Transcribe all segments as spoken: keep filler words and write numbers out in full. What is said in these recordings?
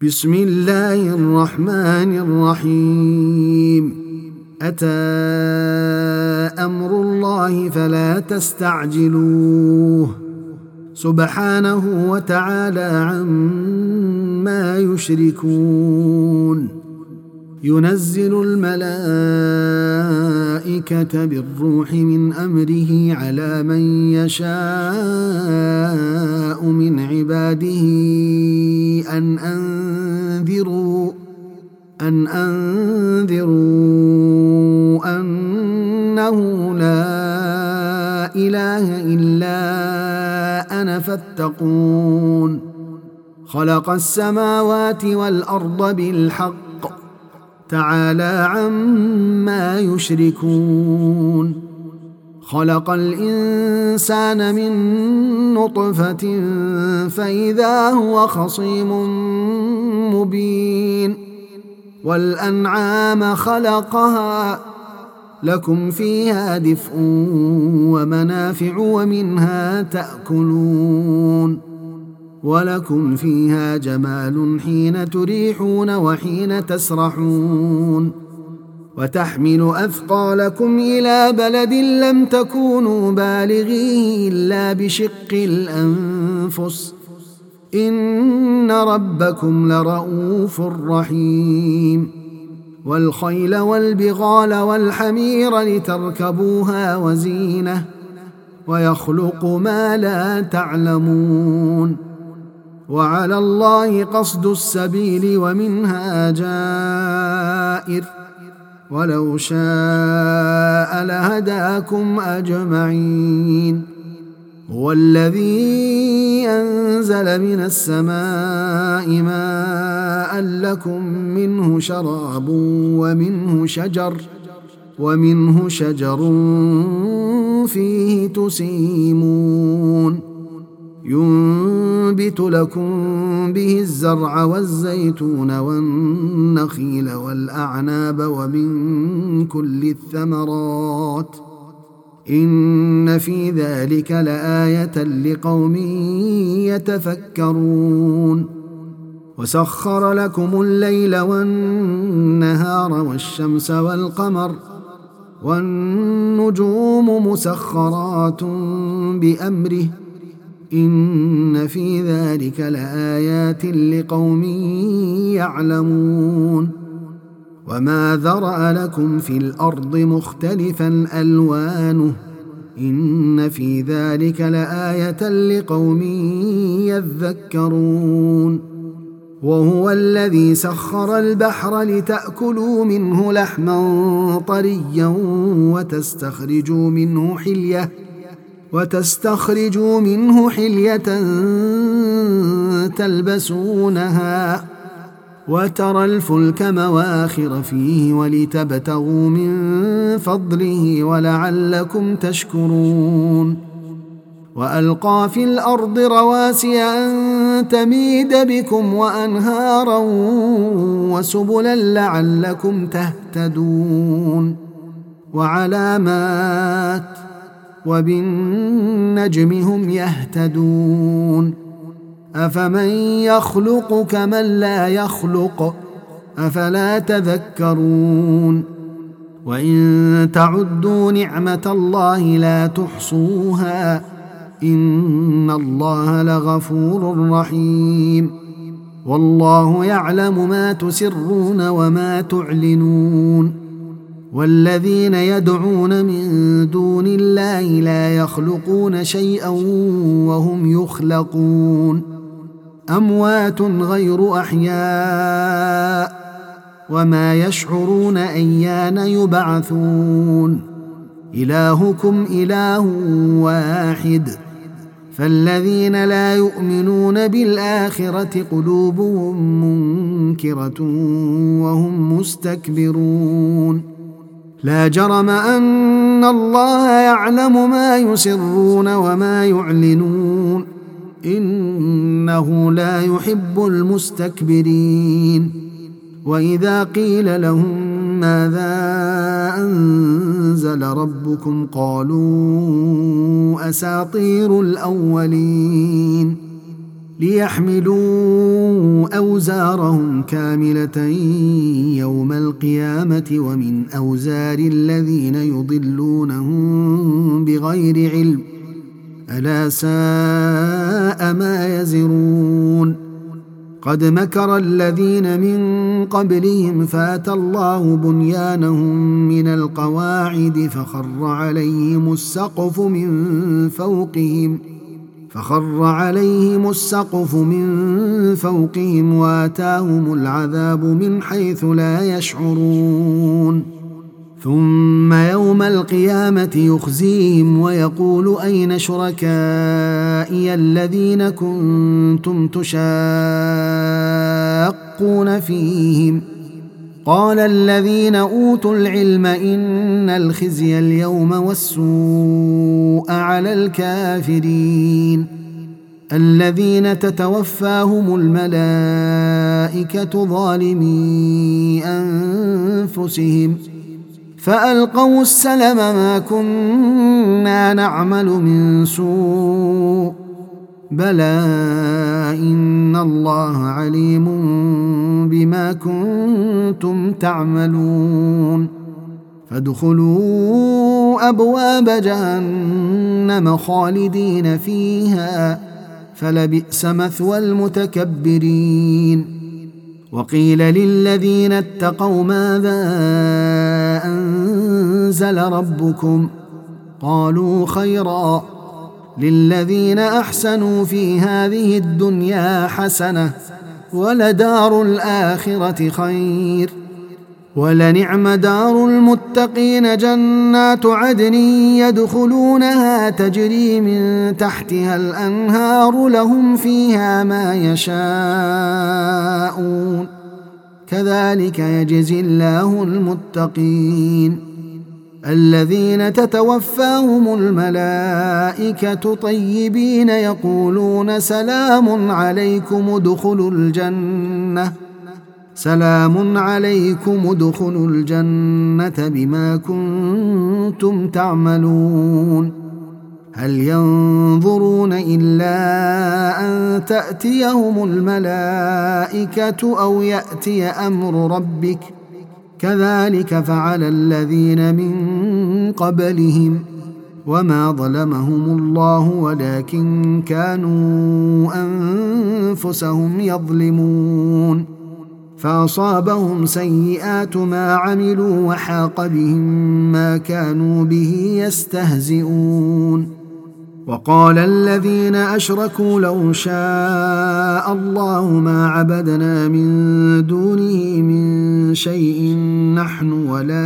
بسم الله الرحمن الرحيم. أتى أمر الله فلا تستعجلوه سبحانه وتعالى عما يشركون. ينزل الملائكة بالروح من أمره على من يشاء من عباده أن أنذروا أن أنذروا أنه لا إله إلا أنا فاتقون. خلق السماوات والأرض بالحق تعالى عما يشركون. خلق الإنسان من نطفة فإذا هو خصيم مبين. والأنعام خلقها لكم فيها دفء ومنافع ومنها تأكلون. ولكم فيها جمال حين تريحون وحين تسرحون. وتحمل أثقالكم إلى بلد لم تكونوا بالغيه إلا بشق الأنفس إن ربكم لرؤوف رحيم. والخيل والبغال والحمير لتركبوها وزينة ويخلق ما لا تعلمون. وعلى الله قصد السبيل ومنها جائر ولو شاء لهداكم أجمعين. هو الذي أنزل من السماء ماء لكم منه شراب ومنه شجر ومنه شجر فيه تسيمون. ينبت لكم به الزرع والزيتون والنخيل والأعناب ومن كل الثمرات إن في ذلك لآية لقوم يتفكرون. وسخر لكم الليل والنهار والشمس والقمر والنجوم مسخرات بأمره إن في ذلك لآيات لقوم يعلمون. وما ذرأ لكم في الأرض مختلفا ألوانه إن في ذلك لآية لقوم يذكرون. وهو الذي سخر البحر لتأكلوا منه لحما طريا وتستخرجوا منه حلية وتستخرجوا منه حلية تلبسونها وترى الفلك مواخر فيه ولتبتغوا من فضله ولعلكم تشكرون. وألقى في الأرض رواسي أن تميد بكم وأنهارا وسبلا لعلكم تهتدون. وعلامات وبالنجم هم يهتدون. أفمن يخلق كمن لا يخلق أفلا تذكرون. وإن تعدوا نعمة الله لا تحصوها إن الله لغفور رحيم. والله يعلم ما تسرون وما تعلنون. والذين يدعون من دون الله لا يخلقون شيئا وهم يخلقون. أموات غير أحياء وما يشعرون أيان يبعثون. إلهكم إله واحد فالذين لا يؤمنون بالآخرة قلوبهم منكرة وهم مستكبرون. لا جرم أن الله يعلم ما يسرون وما يعلنون إنه لا يحب المستكبرين. وإذا قيل لهم ماذا أنزل ربكم قالوا أساطير الأولين ليحملوا أوزارهم كاملة يوم القيامة ومن أوزار الذين يضلونهم بغير علم ألا ساء ما يزرون قد مكر الذين من قبلهم فأتى الله بنيانهم من القواعد فخر عليهم السقف من فوقهم فخر عليهم السقف من فوقهم وآتاهم العذاب من حيث لا يشعرون ثم يوم القيامة يخزيهم ويقول أين شركائي الذين كنتم تشاقون فيهم قال الذين أوتوا العلم إن الخزي اليوم والسوء على الكافرين الذين تتوفاهم الملائكة ظالمي أنفسهم فألقوا السلم ما كنا نعمل من سوء بلى إن الله عليم بما كنتم تعملون فادخلوا أبواب جهنم خالدين فيها فلبئس مثوى المتكبرين وقيل للذين اتقوا ماذا أنزل ربكم قالوا خيرا للذين أحسنوا في هذه الدنيا حسنة ولدار الآخرة خير ولنعم دار المتقين جنات عدن يدخلونها تجري من تحتها الأنهار لهم فيها ما يشاءون كذلك يجزي الله المتقين الذين تتوفاهم الملائكة طيبين يقولون سلام عليكم ادخلوا الجنة سلام عليكم ادخلوا الجنة بما كنتم تعملون هل ينظرون إلا أن تأتيهم الملائكة أو يأتي أمر ربك كذلك فعل الذين من قبلهم وما ظلمهم الله ولكن كانوا أنفسهم يظلمون فأصابهم سيئات ما عملوا وحاق بهم ما كانوا به يستهزئون وقال الذين أشركوا لو شاء الله ما عبدنا من دونه من شيء نحن ولا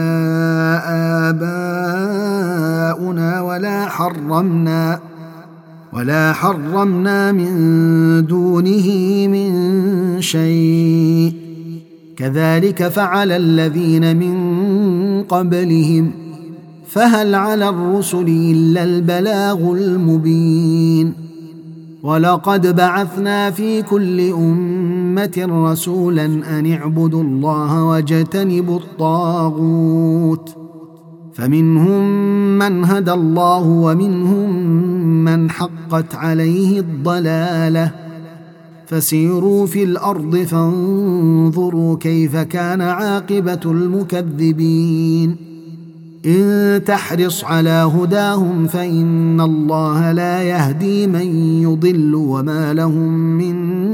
آباؤنا ولا حرمنا ولا حرمنا من دونه من شيء كذلك فعل الذين من قبلهم فهل على الرسل إلا البلاغ المبين ولقد بعثنا في كل أمة رسولا أن اعبدوا الله واجتنبوا الطاغوت فمنهم من هدى الله ومنهم من حقت عليه الضلالة فسيروا في الأرض فانظروا كيف كان عاقبة المكذبين إن تحرص على هداهم فإن الله لا يهدي من يضل وما لهم من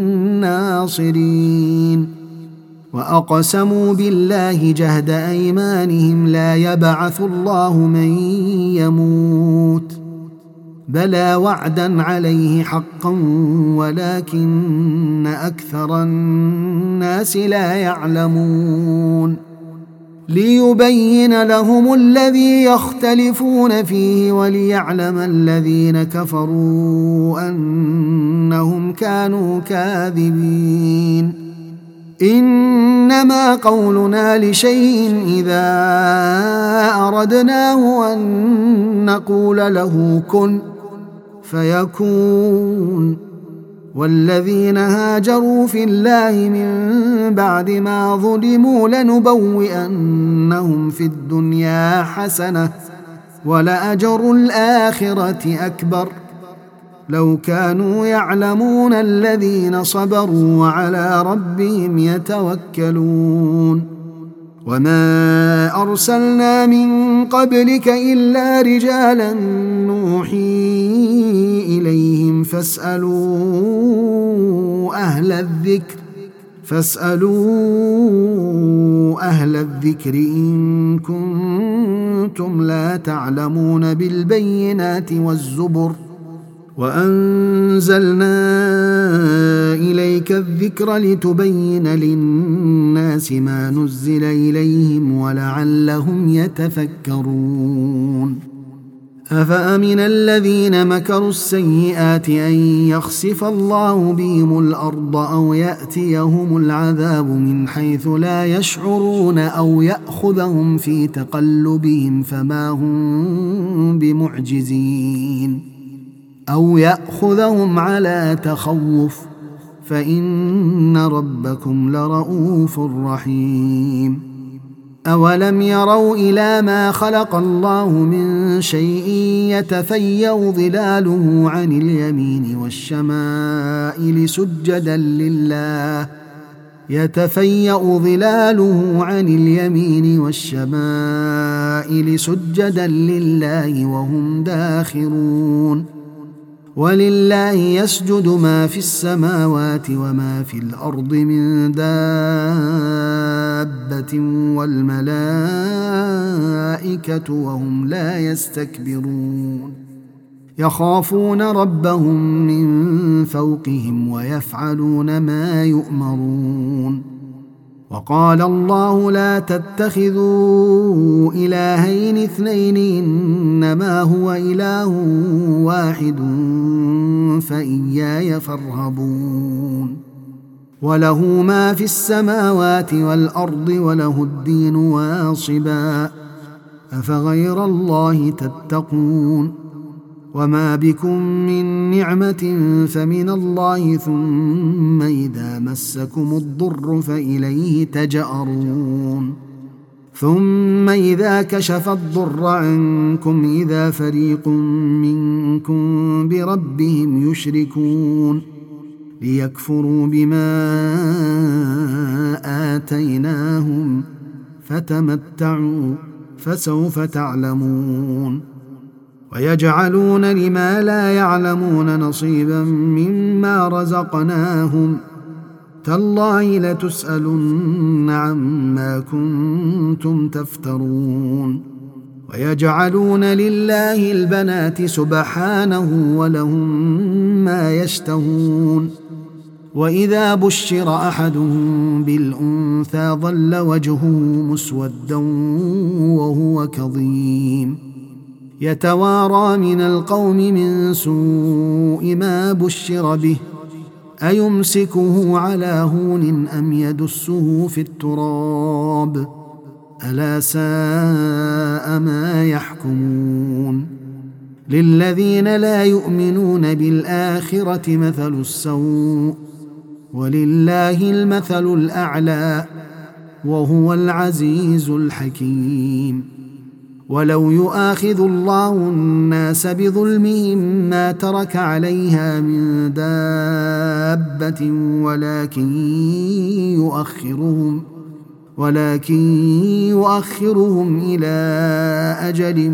ناصرين وأقسموا بالله جهد أيمانهم لا يبعث الله من يموت بلى وعدا عليه حقا ولكن أكثر الناس لا يعلمون ليبين لهم الذي يختلفون فيه وليعلم الذين كفروا أنهم كانوا كاذبين إنما قولنا لشيء إذا أردناه أن نقول له كن فيكون والذين هاجروا في الله من بعد ما ظلموا لنبوئنهم في الدنيا حسنة ولأجر الآخرة أكبر لو كانوا يعلمون الذين صبروا وعلى ربهم يتوكلون وما أرسلنا من قبلك إلا رجالا نوحي إليهم فاسألوا أهل الذكر فاسألوا أهل الذكر إن كنتم لا تعلمون بالبينات والزبر وأنزلنا إليك الذكر لتبين للناس ما نزل إليهم ولعلهم يتفكرون أفأمن الذين مكروا السيئات أن يخسف الله بهم الأرض أو يأتيهم العذاب من حيث لا يشعرون أو يأخذهم في تقلبهم فما هم بمعجزين أو يأخذهم على تخوف فإن ربكم لرؤوف رحيم أولم يروا إلى ما خلق الله من شيء يتفيأ ظلاله عن اليمين والشمائل سجدا لله يتفيأ ظلاله عن اليمين والشمائل سجدا لله وهم داخرون ولله يسجد ما في السماوات وما في الأرض من دابة والملائكة وهم لا يستكبرون يخافون ربهم من فوقهم ويفعلون ما يؤمرون وقال الله لا تتخذوا إلهين اثنين إنما هو إله واحد فإياي فارهبون وله ما في السماوات والأرض وله الدين واصبا أفغير الله تتقون وما بكم من نعمة فمن الله ثم إذا مسكم الضر فإليه تجأرون ثم إذا كشف الضر عنكم إذا فريق منكم بربهم يشركون ليكفروا بما آتيناهم فتمتعوا فسوف تعلمون ويجعلون لما لا يعلمون نصيبا مما رزقناهم تالله لتسألن عما كنتم تفترون ويجعلون لله البنات سبحانه ولهم ما يشتهون وإذا بشر أحدهم بالأنثى ظل وجهه مسودا وهو كظيم يتوارى من القوم من سوء ما بشر به أيمسكه على هون أم يدسه في التراب ألا ساء ما يحكمون للذين لا يؤمنون بالآخرة مثل السوء ولله المثل الأعلى وهو العزيز الحكيم ولو يؤاخذ الله الناس بظلمهم ما ترك عليها من دابة ولكن يؤخرهم ولكن يؤخرهم إلى أجل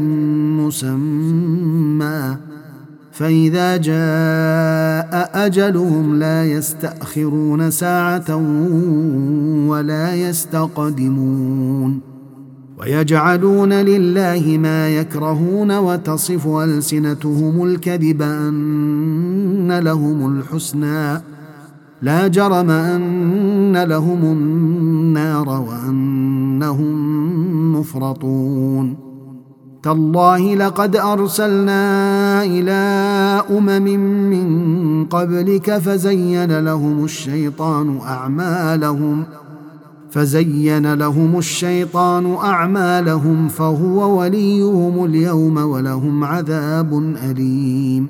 مسمى فإذا جاء أجلهم لا يستأخرون ساعة ولا يستقدمون ويجعلون لله ما يكرهون وتصف ألسنتهم الكذب أن لهم الحسنى لا جرم أن لهم النار وأنهم مفرطون تالله لقد أرسلنا إلى أمم من قبلك فزين لهم الشيطان أعمالهم فزين لهم الشيطان أعمالهم فهو وليهم اليوم ولهم عذاب أليم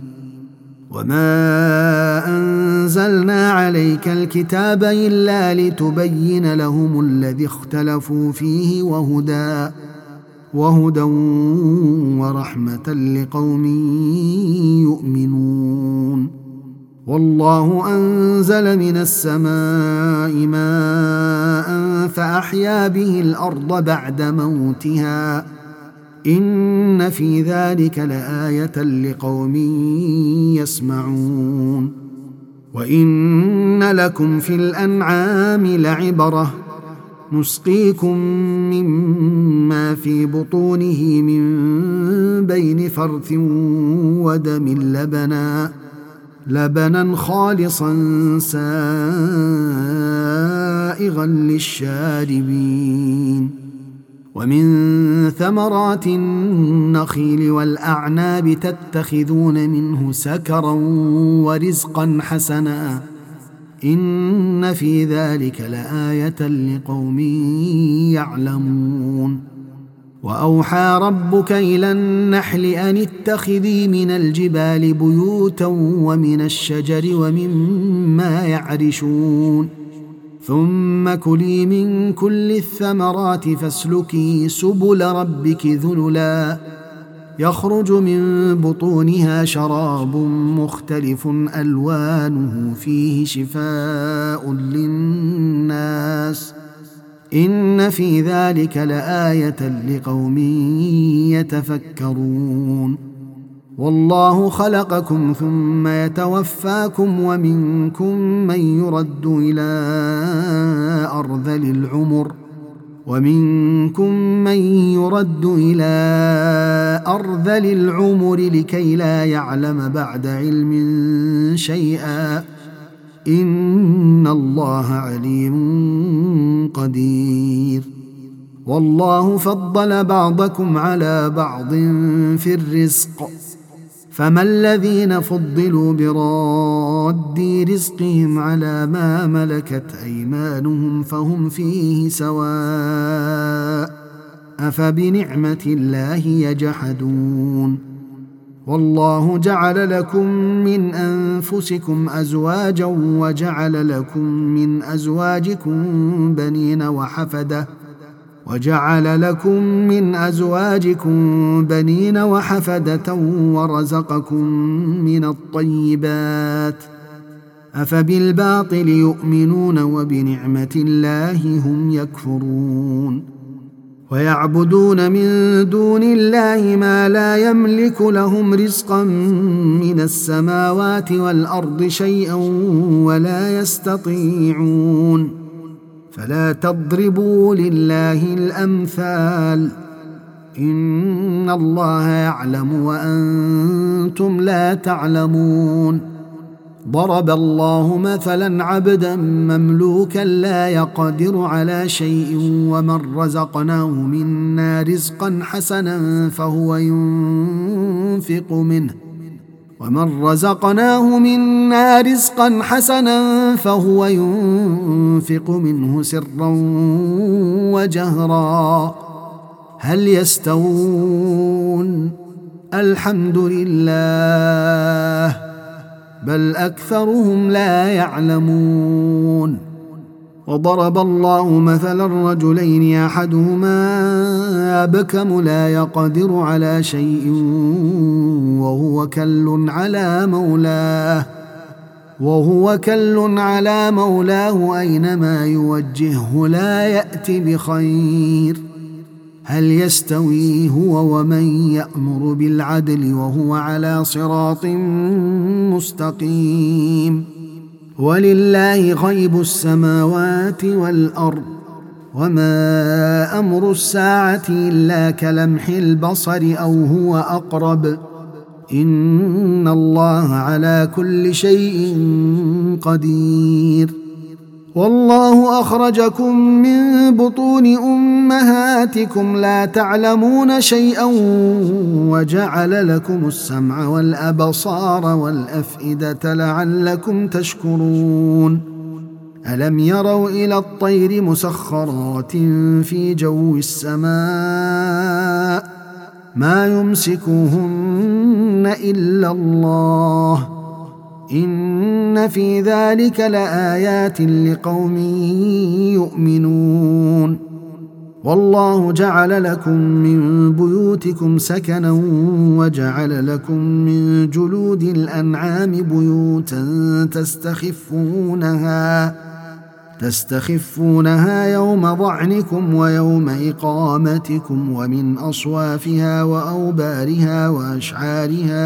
وما أنزلنا عليك الكتاب إلا لتبين لهم الذي اختلفوا فيه وهدى وهدى ورحمة لقوم يؤمنون. والله أنزل من السماء ماء فأحيا به الأرض بعد موتها إن في ذلك لآية لقوم يسمعون. وإن لكم في الأنعام لعبرة نسقيكم مما في بطونه من بين فرث ودم لبنا لبنا خالصا سائغا للشاربين. ومن ثمرات النخيل والأعناب تتخذون منه سكرا ورزقا حسنا إن في ذلك لآية لقوم يعلمون. وأوحى ربك إلى النحل أن اتخذي من الجبال بيوتا ومن الشجر ومما يعرشون ثم كلي من كل الثمرات فاسلكي سبل ربك ذللا يخرج من بطونها شراب مختلف ألوانه فيه شفاء للناس إن في ذلك لآية لقوم يتفكرون. والله خلقكم ثم يتوفاكم ومنكم من يرد إلى أرذل العمر ومنكم من يرد إلى أرذل العمر لكي لا يعلم بعد علم شيئا إن الله عليم قدير. والله فضل بعضكم على بعض في الرزق فما الذين فضلوا براد رزقهم على ما ملكت أيمانهم فهم فيه سواء أفبنعمة الله يجحدون. والله جعل لكم من أنفسكم أزواجا وجعل لكم من أزواجكم بنين وحفدة وجعل لكم من أزواجكم بنين وحفدة ورزقكم من الطيبات أفبالباطل يؤمنون وبنعمة الله هم يكفرون. ويعبدون من دون الله ما لا يملك لهم رزقا من السماوات والأرض شيئا ولا يستطيعون فلا تضربوا لله الأمثال إن الله يعلم وأنتم لا تعلمون. ضرب الله مثلا عبدا مملوكا لا يقدر على شيء ومن رزقناه منا رزقا حسنا فهو ينفق منه ومن رزقناه منا رزقا حسنا فهو ينفق منه سرا وجهرا هل يستوون الحمد لله بل أكثرهم لا يعلمون. وضرب الله مثلا رجلين أحدهما أبكم لا يقدر على شيء وهو كل على مولاه وهو كل على مولاه أينما يوجهه لا يأتي بخير هل يستوي هو ومن يأمر بالعدل وهو على صراط مستقيم. ولله غيب السماوات والأرض وما أمر الساعة إلا كلمح البصر أو هو أقرب إن الله على كل شيء قدير. والله أخرجكم من بطون أمهاتكم لا تعلمون شيئا وجعل لكم السمع والأبصار والأفئدة لعلكم تشكرون. ألم يروا إلى الطير مسخرات في جو السماء ما يمسكهن إلا الله إن في ذلك لآيات لقوم يؤمنون. والله جعل لكم من بيوتكم سكنا وجعل لكم من جلود الأنعام بيوتا تستخفونها تستخفونها يوم ظعنكم ويوم إقامتكم ومن أصوافها وأوبارها وأشعارها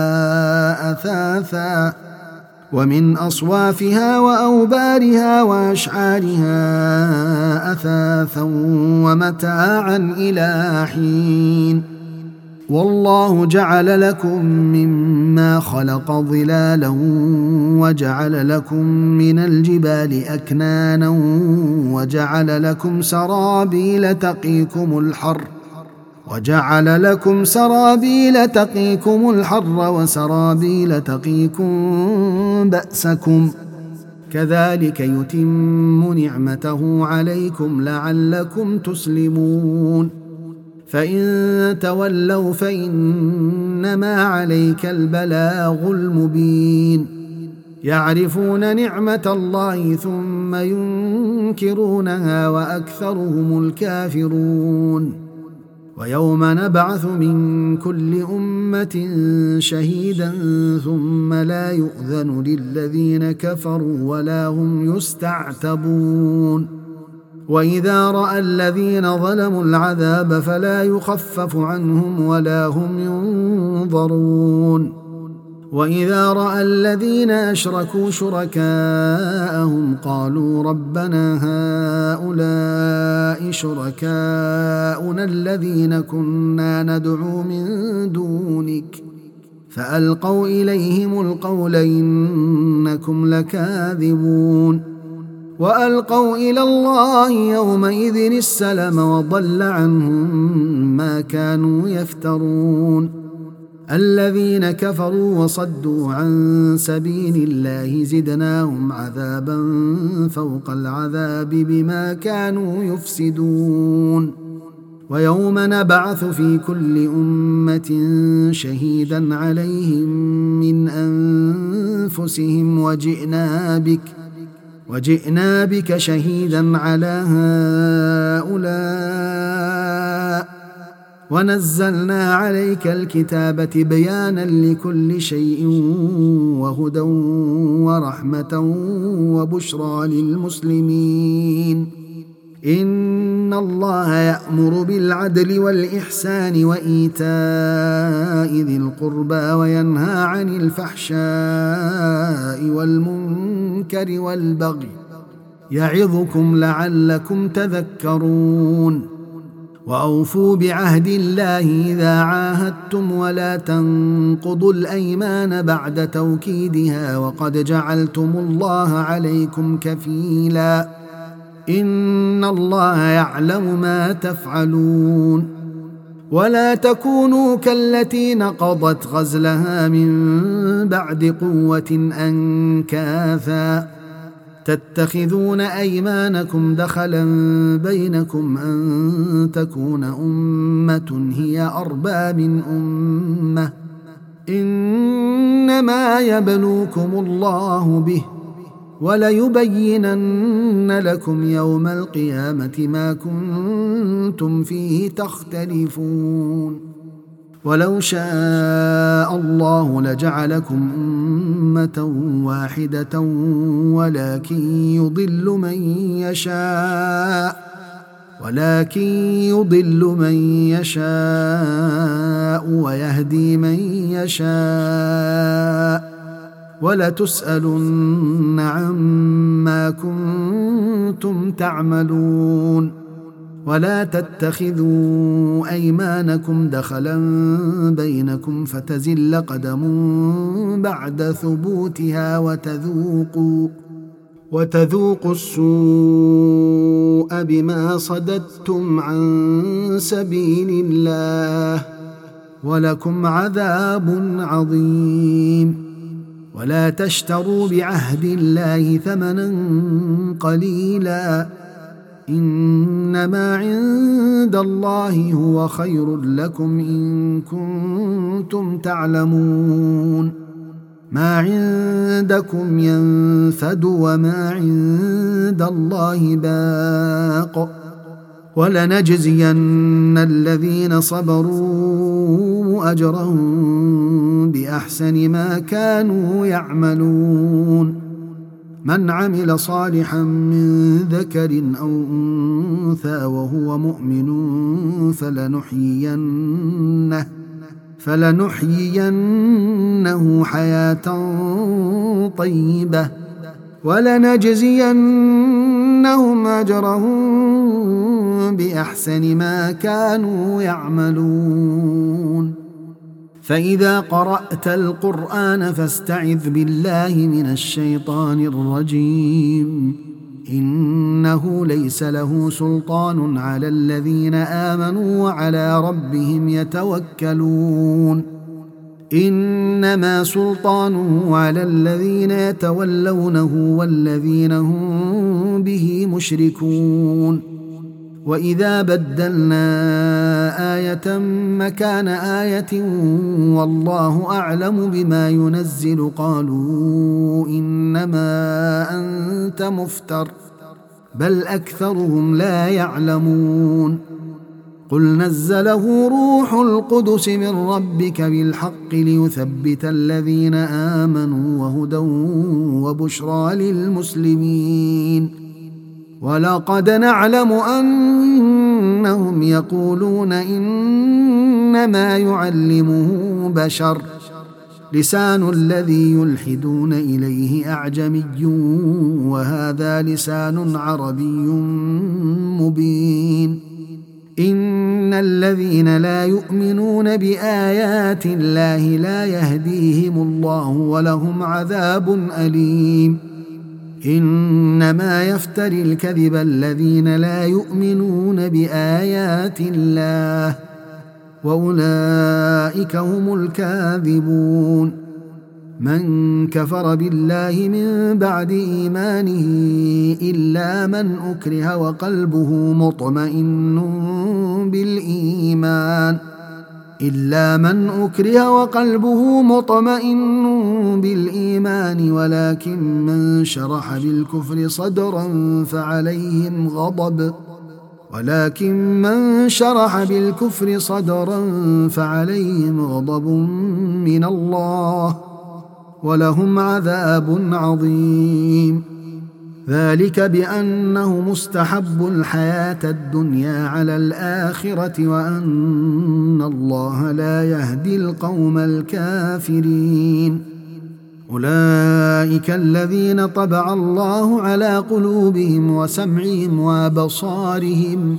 أثاثا ومن أصوافها وأوبارها وأشعارها أثاثا ومتاعا إلى حين والله جعل لكم مما خلق ظلالا وجعل لكم من الجبال أكنانا وجعل لكم سرابيل تقيكم الحر وجعل لكم سرابيل تقيكم الحر وسرابيل تقيكم بأسكم كذلك يتم نعمته عليكم لعلكم تسلمون فإن تولوا فإنما عليك البلاغ المبين يعرفون نعمة الله ثم ينكرونها وأكثرهم الكافرون ويوم نبعث من كل أمة شهيدا ثم لا يؤذن للذين كفروا ولا هم يستعتبون وإذا رأى الذين ظلموا العذاب فلا يخفف عنهم ولا هم ينظرون وإذا رأى الذين أشركوا شركاءهم قالوا ربنا هؤلاء شركاؤنا الذين كنا ندعو من دونك فألقوا إليهم القول إنكم لكاذبون وألقوا إلى الله يومئذ السلم وضل عنهم ما كانوا يفترون الذين كفروا وصدوا عن سبيل الله زدناهم عذابا فوق العذاب بما كانوا يفسدون ويوم نبعث في كل أمة شهيدا عليهم من أنفسهم وجئنا بك وجئنا بك شهيدا على هؤلاء ونزلنا عليك الكتاب بيانا لكل شيء وهدى ورحمة وبشرى للمسلمين إن الله يأمر بالعدل والإحسان وإيتاء ذي القربى وينهى عن الفحشاء والمنكر والبغي يعظكم لعلكم تذكرون وأوفوا بعهد الله إذا عاهدتم ولا تنقضوا الأيمان بعد توكيدها وقد جعلتم الله عليكم كفيلا إن الله يعلم ما تفعلون ولا تكونوا كالتي نقضت غزلها من بعد قوة أنكاثا تتخذون أيمانكم دخلا بينكم أن تكون أمة هي أربى من أمة إنما يبلوكم الله به وليبينن لكم يوم القيامة ما كنتم فيه تختلفون ولو شاء الله لجعلكم أمة واحدة ولكن يضل من يشاء ولكن يضل من يشاء ويهدي من يشاء ولتسألن عما كنتم تعملون ولا تتخذوا أيمانكم دخلا بينكم فتزل قدم بعد ثبوتها وتذوقوا وتذوقوا السوء بما صددتم عن سبيل الله ولكم عذاب عظيم ولا تشتروا بعهد الله ثمنا قليلا إنما عند الله هو خير لكم إن كنتم تعلمون ما عندكم ينفد وما عند الله باق ولنجزين الذين صبروا أجرهم بأحسن ما كانوا يعملون من عمل صالحا من ذكر أو أنثى وهو مؤمن فلنحيينه فلنحيينه حياة طيبة ولنجزينهم أجرهم بأحسن ما كانوا يعملون فإذا قرأت القرآن فاستعذ بالله من الشيطان الرجيم إنه ليس له سلطان على الذين آمنوا وعلى ربهم يتوكلون إنما سلطانه على الذين يتولونه والذين هم به مشركون وإذا بدلنا آية مكان آية والله أعلم بما ينزل قالوا إنما أنت مفتر بل أكثرهم لا يعلمون قل نزله روح القدس من ربك بالحق ليثبت الذين آمنوا وهدى وبشرى للمسلمين ولقد نعلم أنهم يقولون إنما يعلمه بشر لسان الذي يلحدون إليه أعجمي وهذا لسان عربي مبين إن الذين لا يؤمنون بآيات الله لا يهديهم الله ولهم عذاب أليم إنما يفتري الكذب الذين لا يؤمنون بآيات الله وأولئك هم الكاذبون من كفر بالله من بعد إيمانه إلا من أكره وقلبه مطمئن بالإيمان إلا من أكره وقلبه مطمئن بالإيمان ولكن من شرح بالكفر صدرا فعليهم غضب ولكن من شرح بالكفر صدرا فعليهم غضب من الله ولهم عذاب عظيم ذلك بأنه مستحب الحياة الدنيا على الآخرة وأن الله لا يهدي القوم الكافرين أولئك الذين طبع الله على قلوبهم وسمعهم وأبصارهم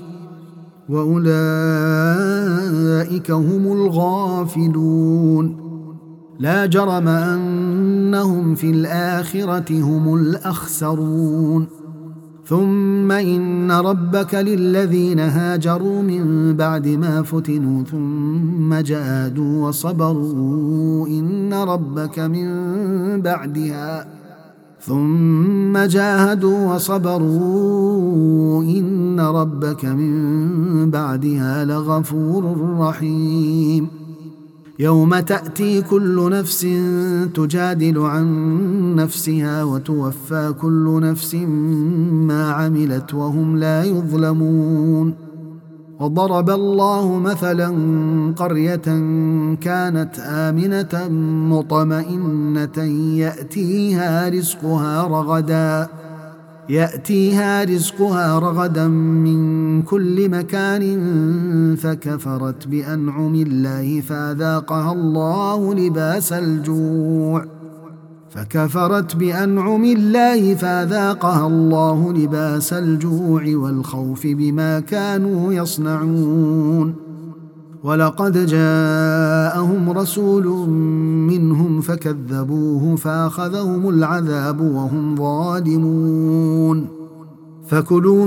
وأولئك هم الغافلون لا جرم أنهم في الآخرة هم الأخسرون ثم إن ربك للذين هاجروا من بعد ما فتنوا ثم جاهدوا وصبروا إن ربك من بعدها ثم جاهدوا وصبروا إن ربك من بعدها لغفور رحيم يوم تأتي كل نفس تجادل عن نفسها وتوفى كل نفس ما عملت وهم لا يظلمون وضرب الله مثلا قرية كانت آمنة مطمئنة يأتيها رزقها رغدا يأتيها رزقها رغدا من كل مكان فكفرت بأنعم الله فأذاقها الله لباس الجوع فكفرت بأنعم الله فأذاقها الله لباس الجوع والخوف بما كانوا يصنعون ولقد جاءهم رسول منهم فكذبوه فأخذهم العذاب وهم ظالمون فكلوا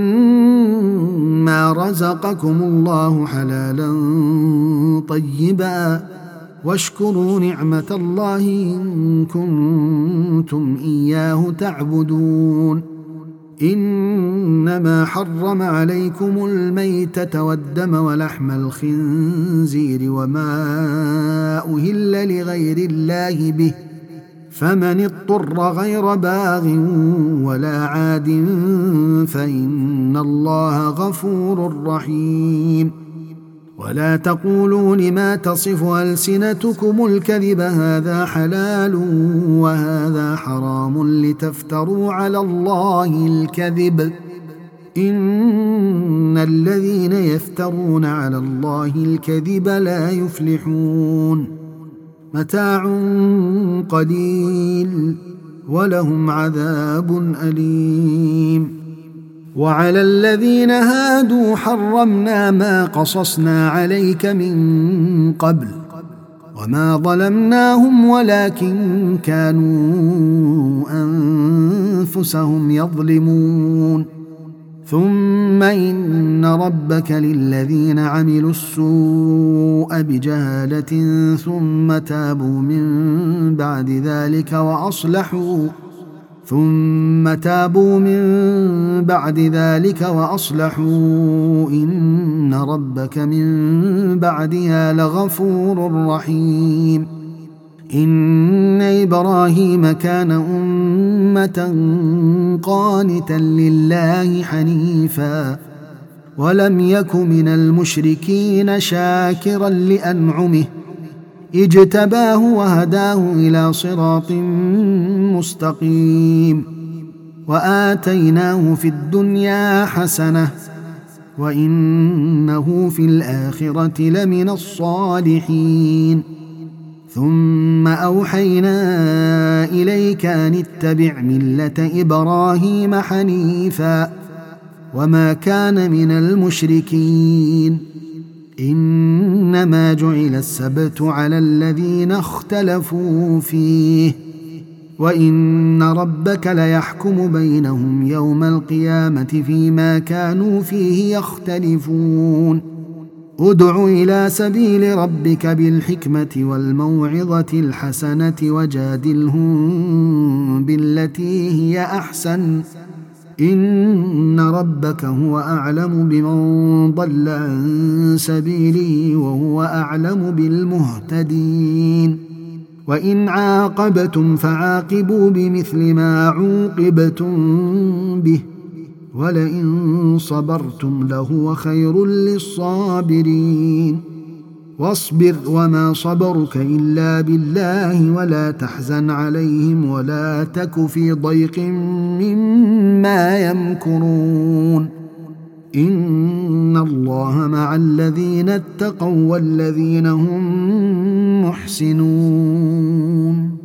مما رزقكم الله حلالا طيبا واشكروا نعمة الله إن كنتم إياه تعبدون إنما حرم عليكم الميتة والدم ولحم الخنزير وما أهل لغير الله به فمن اضطر غير باغ ولا عاد فإن الله غفور رحيم. ولا تقولوا لما تصف ألسنتكم الكذب هذا حلال وهذا حرام لتفتروا على الله الكذب إن الذين يفترون على الله الكذب لا يفلحون. متاع قليل ولهم عذاب أليم. وعلى الذين هادوا حرمنا ما قصصنا عليك من قبل وما ظلمناهم ولكن كانوا أنفسهم يظلمون. ثم إن ربك للذين عملوا السوء بجهالة ثم تابوا من بعد ذلك وأصلحوا ثم تابوا من بعد ذلك وأصلحوا إن ربك من بعدها لغفور رحيم. إن إبراهيم كان أمة قانتا لله حنيفا ولم يك من المشركين شاكرا لأنعمه اجتباه وهداه إلى صراط مستقيم. وآتيناه في الدنيا حسنة وإنه في الآخرة لمن الصالحين. ثم أوحينا إليك أن اتبع ملة إبراهيم حنيفا وما كان من المشركين. إنما جعل السبت على الذين اختلفوا فيه وإن ربك ليحكم بينهم يوم القيامة فيما كانوا فيه يختلفون. ادع إلى سبيل ربك بالحكمة والموعظة الحسنة وجادلهم بالتي هي أحسن إن ربك هو أعلم بمن ضل عن سبيله وهو أعلم بالمهتدين. وإن عاقبتم فعاقبوا بمثل ما عوقبتم به ولئن صبرتم لهو خير للصابرين. واصبر وما صبرك إلا بالله ولا تحزن عليهم ولا تك في ضيق مما يمكرون. إن الله مع الذين اتقوا والذين هم محسنون.